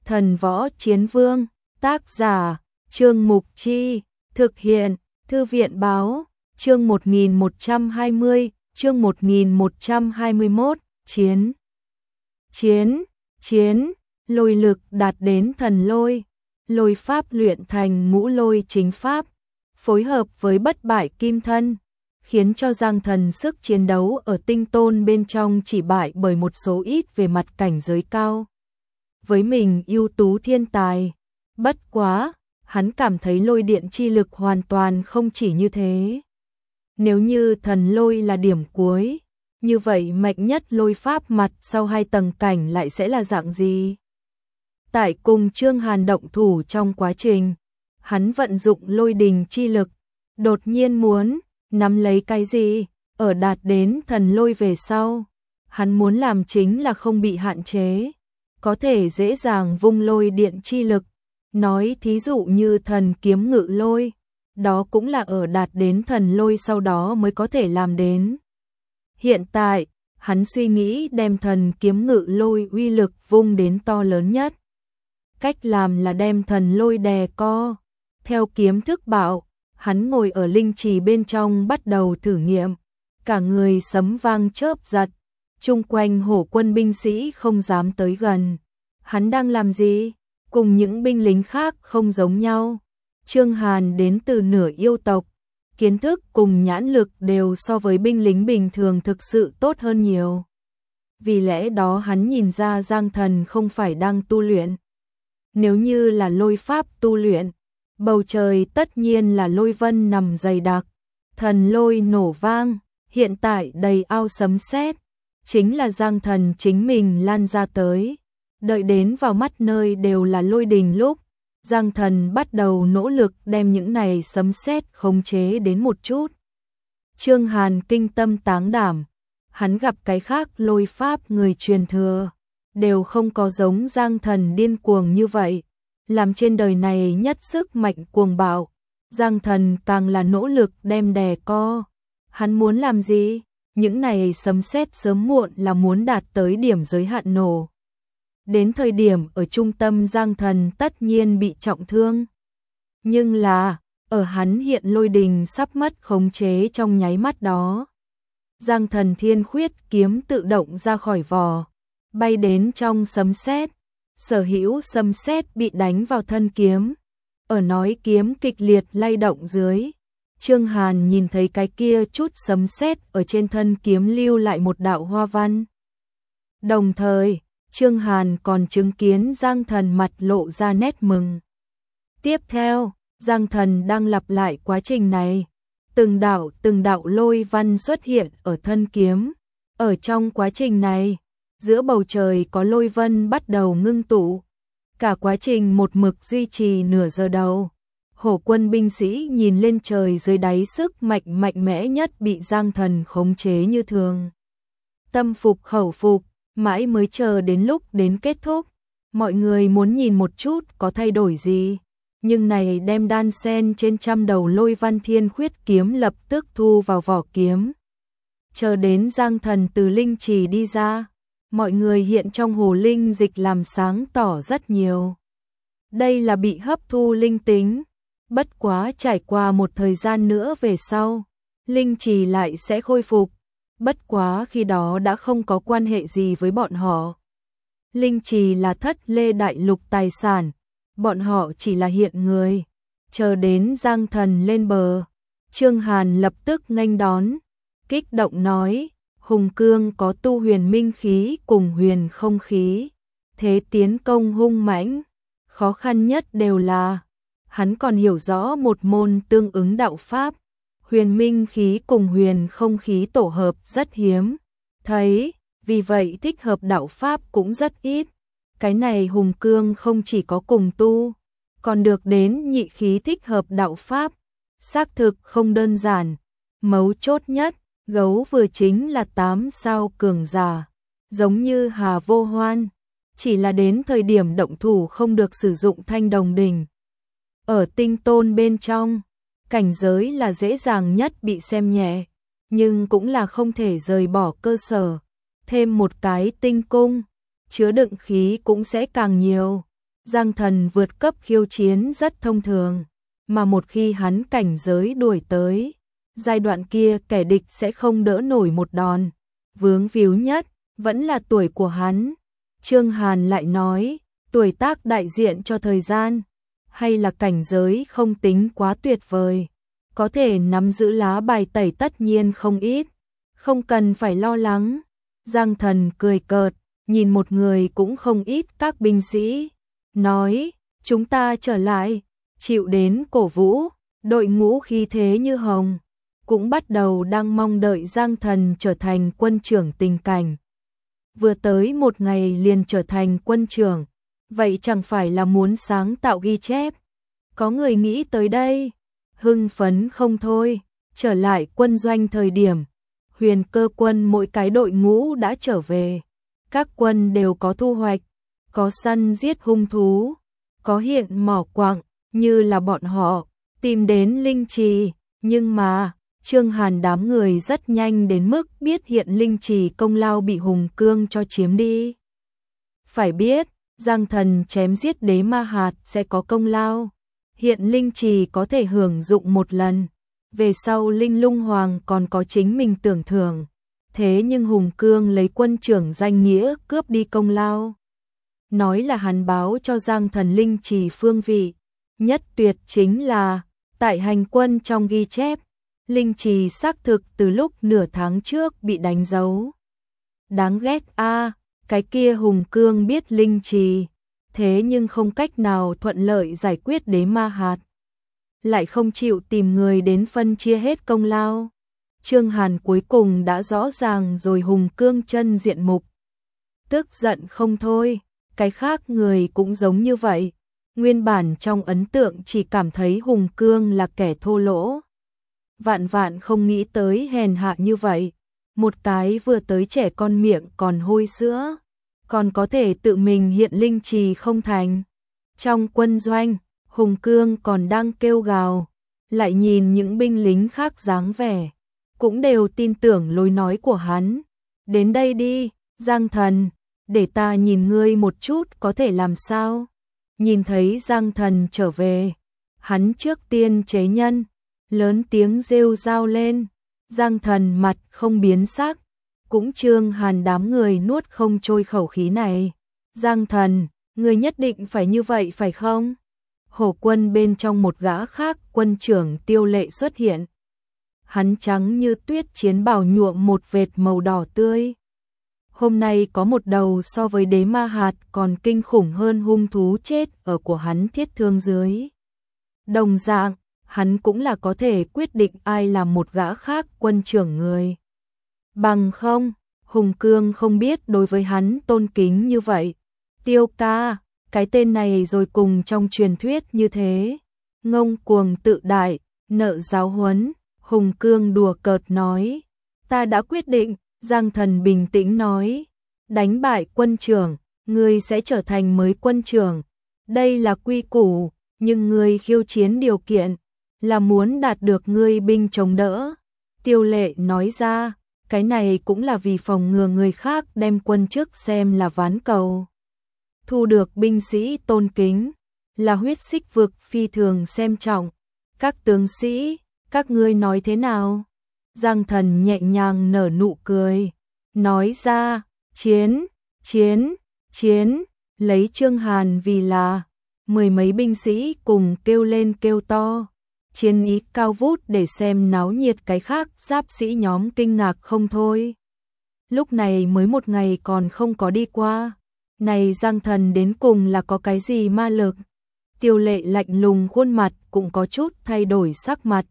Thần Võ Chiến Vương, tác giả, Trương Mục Chi, thực hiện, Thư viện Báo, chương 1120, chương 1121, chiến, lôi lực đạt đến thần lôi, lôi pháp luyện thành ngũ lôi chính pháp, phối hợp với bất bại kim thân, khiến cho Giang Thần sức chiến đấu ở tinh tôn bên trong chỉ bại bởi một số ít về mặt cảnh giới cao. Với mình ưu tú thiên tài, bất quá, hắn cảm thấy lôi điện chi lực hoàn toàn không chỉ như thế. Nếu như thần lôi là điểm cuối, như vậy mạnh nhất lôi pháp mặt sau 2 tầng cảnh lại sẽ là dạng gì? Tại cùng Trương Hàn động thủ trong quá trình, hắn vận dụng lôi đình chi lực, đột nhiên muốn nắm lấy cái gì, ở đạt đến thần lôi về sau. Hắn muốn làm chính là không bị hạn chế, có thể dễ dàng vung lôi điện chi lực, nói thí dụ như thần kiếm ngự lôi, đó cũng là ở đạt đến thần lôi sau đó mới có thể làm đến. Hiện tại, hắn suy nghĩ đem thần kiếm ngự lôi uy lực vung đến to lớn nhất. Cách làm là đem thần lôi đè co. Theo kiếm thức bảo, hắn ngồi ở linh trì bên trong bắt đầu thử nghiệm. Cả người sấm vang chớp giật, chung quanh hổ quân binh sĩ không dám tới gần. Hắn đang làm gì? Cùng những binh lính khác không giống nhau. Trương Hàn đến từ nửa yêu tộc, kiến thức cùng nhãn lực đều so với binh lính bình thường thực sự tốt hơn nhiều. Vì lẽ đó hắn nhìn ra Giang Thần không phải đang tu luyện. Nếu như là lôi pháp tu luyện, bầu trời tất nhiên là lôi vân nằm dày đặc, thần lôi nổ vang, hiện tại đầy ao sấm sét, chính là Giang Thần chính mình lan ra tới. Đợi đến vào mắt nơi đều là lôi đình lúc, Giang Thần bắt đầu nỗ lực đem những này sấm sét khống chế đến một chút. Trương Hàn kinh tâm táng đảm, hắn gặp cái khác lôi pháp người truyền thừa, đều không có giống Giang Thần điên cuồng như vậy, làm trên đời này nhất sức mạnh cuồng bạo. Giang Thần càng là nỗ lực đem đè co. Hắn muốn làm gì? Những này sấm sét sớm muộn là muốn đạt tới điểm giới hạn nổ. Đến thời điểm ở trung tâm Giang Thần tất nhiên bị trọng thương. Nhưng là, ở hắn hiện lôi đình sắp mất khống chế trong nháy mắt đó. Giang Thần thiên khuyết kiếm tự động ra khỏi vỏ, bay đến trong sấm sét. Sở hữu sấm sét bị đánh vào thân kiếm. Ở nói kiếm kịch liệt lay động dưới, Trương Hàn nhìn thấy cái kia chút sấm sét ở trên thân kiếm lưu lại một đạo hoa văn. Đồng thời, Trương Hàn còn chứng kiến Giang Thần mặt lộ ra nét mừng. Tiếp theo, Giang Thần đang lặp lại quá trình này. Từng đạo lôi văn xuất hiện ở thân kiếm. Ở trong quá trình này, giữa bầu trời có lôi vân bắt đầu ngưng tụ. Cả quá trình một mực duy trì nửa giờ đầu. Hổ quân binh sĩ nhìn lên trời dưới đáy sức mạnh mẽ nhất bị Giang Thần khống chế như thường. Tâm phục khẩu phục, mãi mới chờ đến lúc đến kết thúc. Mọi người muốn nhìn một chút có thay đổi gì. Nhưng này đem đan sen trên trăm đầu lôi văn thiên khuyết kiếm lập tức thu vào vỏ kiếm. Chờ đến Giang Thần từ linh trì đi ra, mọi người hiện trong hồ linh dịch làm sáng tỏ rất nhiều. Đây là bị hấp thu linh tính. Bất quá trải qua một thời gian nữa về sau, linh trì lại sẽ khôi phục. Bất quá khi đó đã không có quan hệ gì với bọn họ. Linh trì là Thất Lê Đại Lục tài sản, bọn họ chỉ là hiện người. Chờ đến Giang Thần lên bờ, Trương Hàn lập tức nghênh đón, kích động nói, Hùng Cương có tu huyền minh khí cùng huyền không khí, thế tiến công hung mãnh, khó khăn nhất đều là hắn còn hiểu rõ một môn tương ứng đạo pháp. Huyền minh khí cùng huyền không khí tổ hợp rất hiếm thấy, vì vậy thích hợp đạo pháp cũng rất ít. Cái này Hùng Cương không chỉ có cùng tu, còn được đến nhị khí thích hợp đạo pháp, xác thực không đơn giản. Mấu chốt nhất, gấu vừa chính là 8 sao cường giả, giống như Hà Vô Hoan, chỉ là đến thời điểm động thủ không được sử dụng thanh đồng đỉnh. Ở tinh tôn bên trong, cảnh giới là dễ dàng nhất bị xem nhẹ, nhưng cũng là không thể rời bỏ cơ sở. Thêm một cái tinh cung, chứa đựng khí cũng sẽ càng nhiều. Giang Thần vượt cấp khiêu chiến rất thông thường, mà một khi hắn cảnh giới đuổi tới, giai đoạn kia kẻ địch sẽ không đỡ nổi một đòn. Vướng víu nhất vẫn là tuổi của hắn. Trương Hàn lại nói, tuổi tác đại diện cho thời gian, hay là cảnh giới không tính quá tuyệt vời, có thể nắm giữ lá bài tẩy tất nhiên không ít, không cần phải lo lắng. Giang Thần cười cợt, nhìn một người cũng không ít các binh sĩ, nói, chúng ta trở lại, chịu đến cổ vũ, đội ngũ khí thế như hồng, cũng bắt đầu đang mong đợi Giang Thần trở thành quân trưởng tình cảnh. Vừa tới một ngày liền trở thành quân trưởng, vậy chẳng phải là muốn sáng tạo ghi chép. Có người nghĩ tới đây, hưng phấn không thôi. Trở lại quân doanh thời điểm, Huyền Cơ quân mỗi cái đội ngũ đã trở về. Các quân đều có thu hoạch, có săn giết hung thú, có hiện mỏ quặng, như là bọn họ tìm đến linh trì, nhưng mà Trương Hàn đám người rất nhanh đến mức biết hiện linh trì công lao bị Hùng Cương cho chiếm đi. Phải biết, Giang Thần chém giết đế ma hạt sẽ có công lao, hiện linh trì có thể hưởng dụng một lần, về sau Linh Lung Hoàng còn có chính mình tưởng thưởng. Thế nhưng Hùng Cương lấy quân trưởng danh nghĩa cướp đi công lao. Nói là hắn báo cho Giang Thần linh trì phương vị, nhất tuyệt chính là tại hành quân trong ghi chép, linh trì xác thực từ lúc nửa tháng trước bị đánh dấu. Đáng ghét a, cái kia Hùng Cương biết linh trì, thế nhưng không cách nào thuận lợi giải quyết đế ma hạt, lại không chịu tìm người đến phân chia hết công lao. Trương Hàn cuối cùng đã rõ ràng rồi Hùng Cương chân diện mục. Tức giận không thôi, cái khác người cũng giống như vậy. Nguyên bản trong ấn tượng chỉ cảm thấy Hùng Cương là kẻ thô lỗ. Vạn vạn không nghĩ tới hèn hạ như vậy. Một cái vừa tới trẻ con miệng còn hôi sữa, còn có thể tự mình hiện linh trì không thành. Trong quân doanh, Hùng Cương còn đang kêu gào, lại nhìn những binh lính khác dáng vẻ, cũng đều tin tưởng lối nói của hắn. Đến đây đi, Giang Thần, để ta nhìn ngươi một chút có thể làm sao. Nhìn thấy Giang Thần trở về, hắn trước tiên chế nhân, lớn tiếng rêu rao lên. Giang Thần mặt không biến sắc, cũng Trương Hàn đám người nuốt không trôi khẩu khí này. Giang Thần, ngươi nhất định phải như vậy phải không? Hổ quân bên trong một gã khác quân trưởng Tiêu Lệ xuất hiện. Hắn trắng như tuyết chiến bào nhuộm một vệt màu đỏ tươi. Hôm nay có một đầu so với đế ma hạt còn kinh khủng hơn hung thú chết ở của hắn thiết thương dưới. Đồng dạng, hắn cũng là có thể quyết định ai làm một gã khác quân trưởng người. Bằng không, Hùng Cương không biết đối với hắn tôn kính như vậy. Tiêu ca, cái tên này rồi cùng trong truyền thuyết như thế. Ngông cuồng tự đại, nợ giáo huấn, Hùng Cương đùa cợt nói. Ta đã quyết định, Giang Thần bình tĩnh nói. Đánh bại quân trưởng, ngươi sẽ trở thành mới quân trưởng. Đây là quy củ, nhưng ngươi khiêu chiến điều kiện là muốn đạt được ngươi binh chống đỡ. Tiêu Lệ nói ra, cái này cũng là vì phòng ngừa người khác đem quân chức xem là ván cầu. Thu được binh sĩ tôn kính, là huyết xích vực phi thường xem trọng. Các tướng sĩ, các ngươi nói thế nào? Giang Thần nhẹ nhàng nở nụ cười, nói ra, chiến, chiến, chiến, lấy Trương Hàn vì là. Mười mấy binh sĩ cùng kêu lên kêu to, chiến ý cao vút để xem náo nhiệt cái khác giáp sĩ nhóm kinh ngạc không thôi. Lúc này mới một ngày còn không có đi qua, này Giang Thần đến cùng là có cái gì ma lực? Tiêu Lệ lạnh lùng khuôn mặt cũng có chút thay đổi sắc mặt.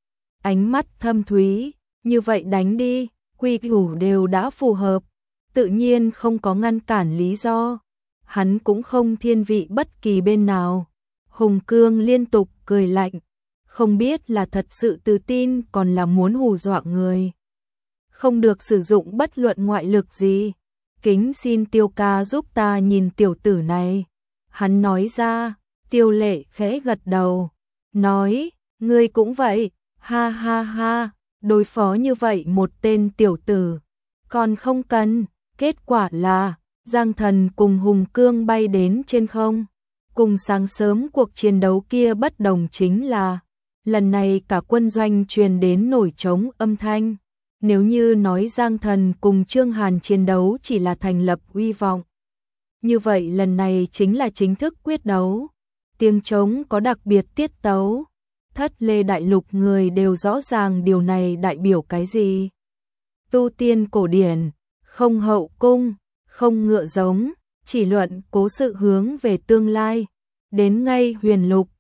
Ánh mắt thâm thúy, như vậy đánh đi, quy củ đều đã phù hợp, tự nhiên không có ngăn cản lý do. Hắn cũng không thiên vị bất kỳ bên nào. Hùng Cương liên tục cười lạnh, không biết là thật sự tự tin còn là muốn hù dọa người. Không được sử dụng bất luận ngoại lực gì. Kính xin Tiêu ca giúp ta nhìn tiểu tử này. Hắn nói ra. Tiêu Lệ khẽ gật đầu, nói, ngươi cũng vậy, ha ha ha, đối phó như vậy một tên tiểu tử, còn không cần. Kết quả là Giang Thần cùng Hùng Cương bay đến trên không. Cùng sáng sớm cuộc chiến đấu kia bất đồng chính là, lần này cả quân doanh truyền đến nổi trống âm thanh. Nếu như nói Giang Thần cùng Trương Hàn chiến đấu chỉ là thành lập uy vọng, như vậy lần này chính là chính thức quyết đấu. Tiếng trống có đặc biệt tiết tấu, Thất Lê Đại Lục người đều rõ ràng điều này đại biểu cái gì. Tu tiên cổ điển, không hậu cung, không ngựa giống, chỉ luận cố sự hướng về tương lai. Đến ngay Huyền Lục,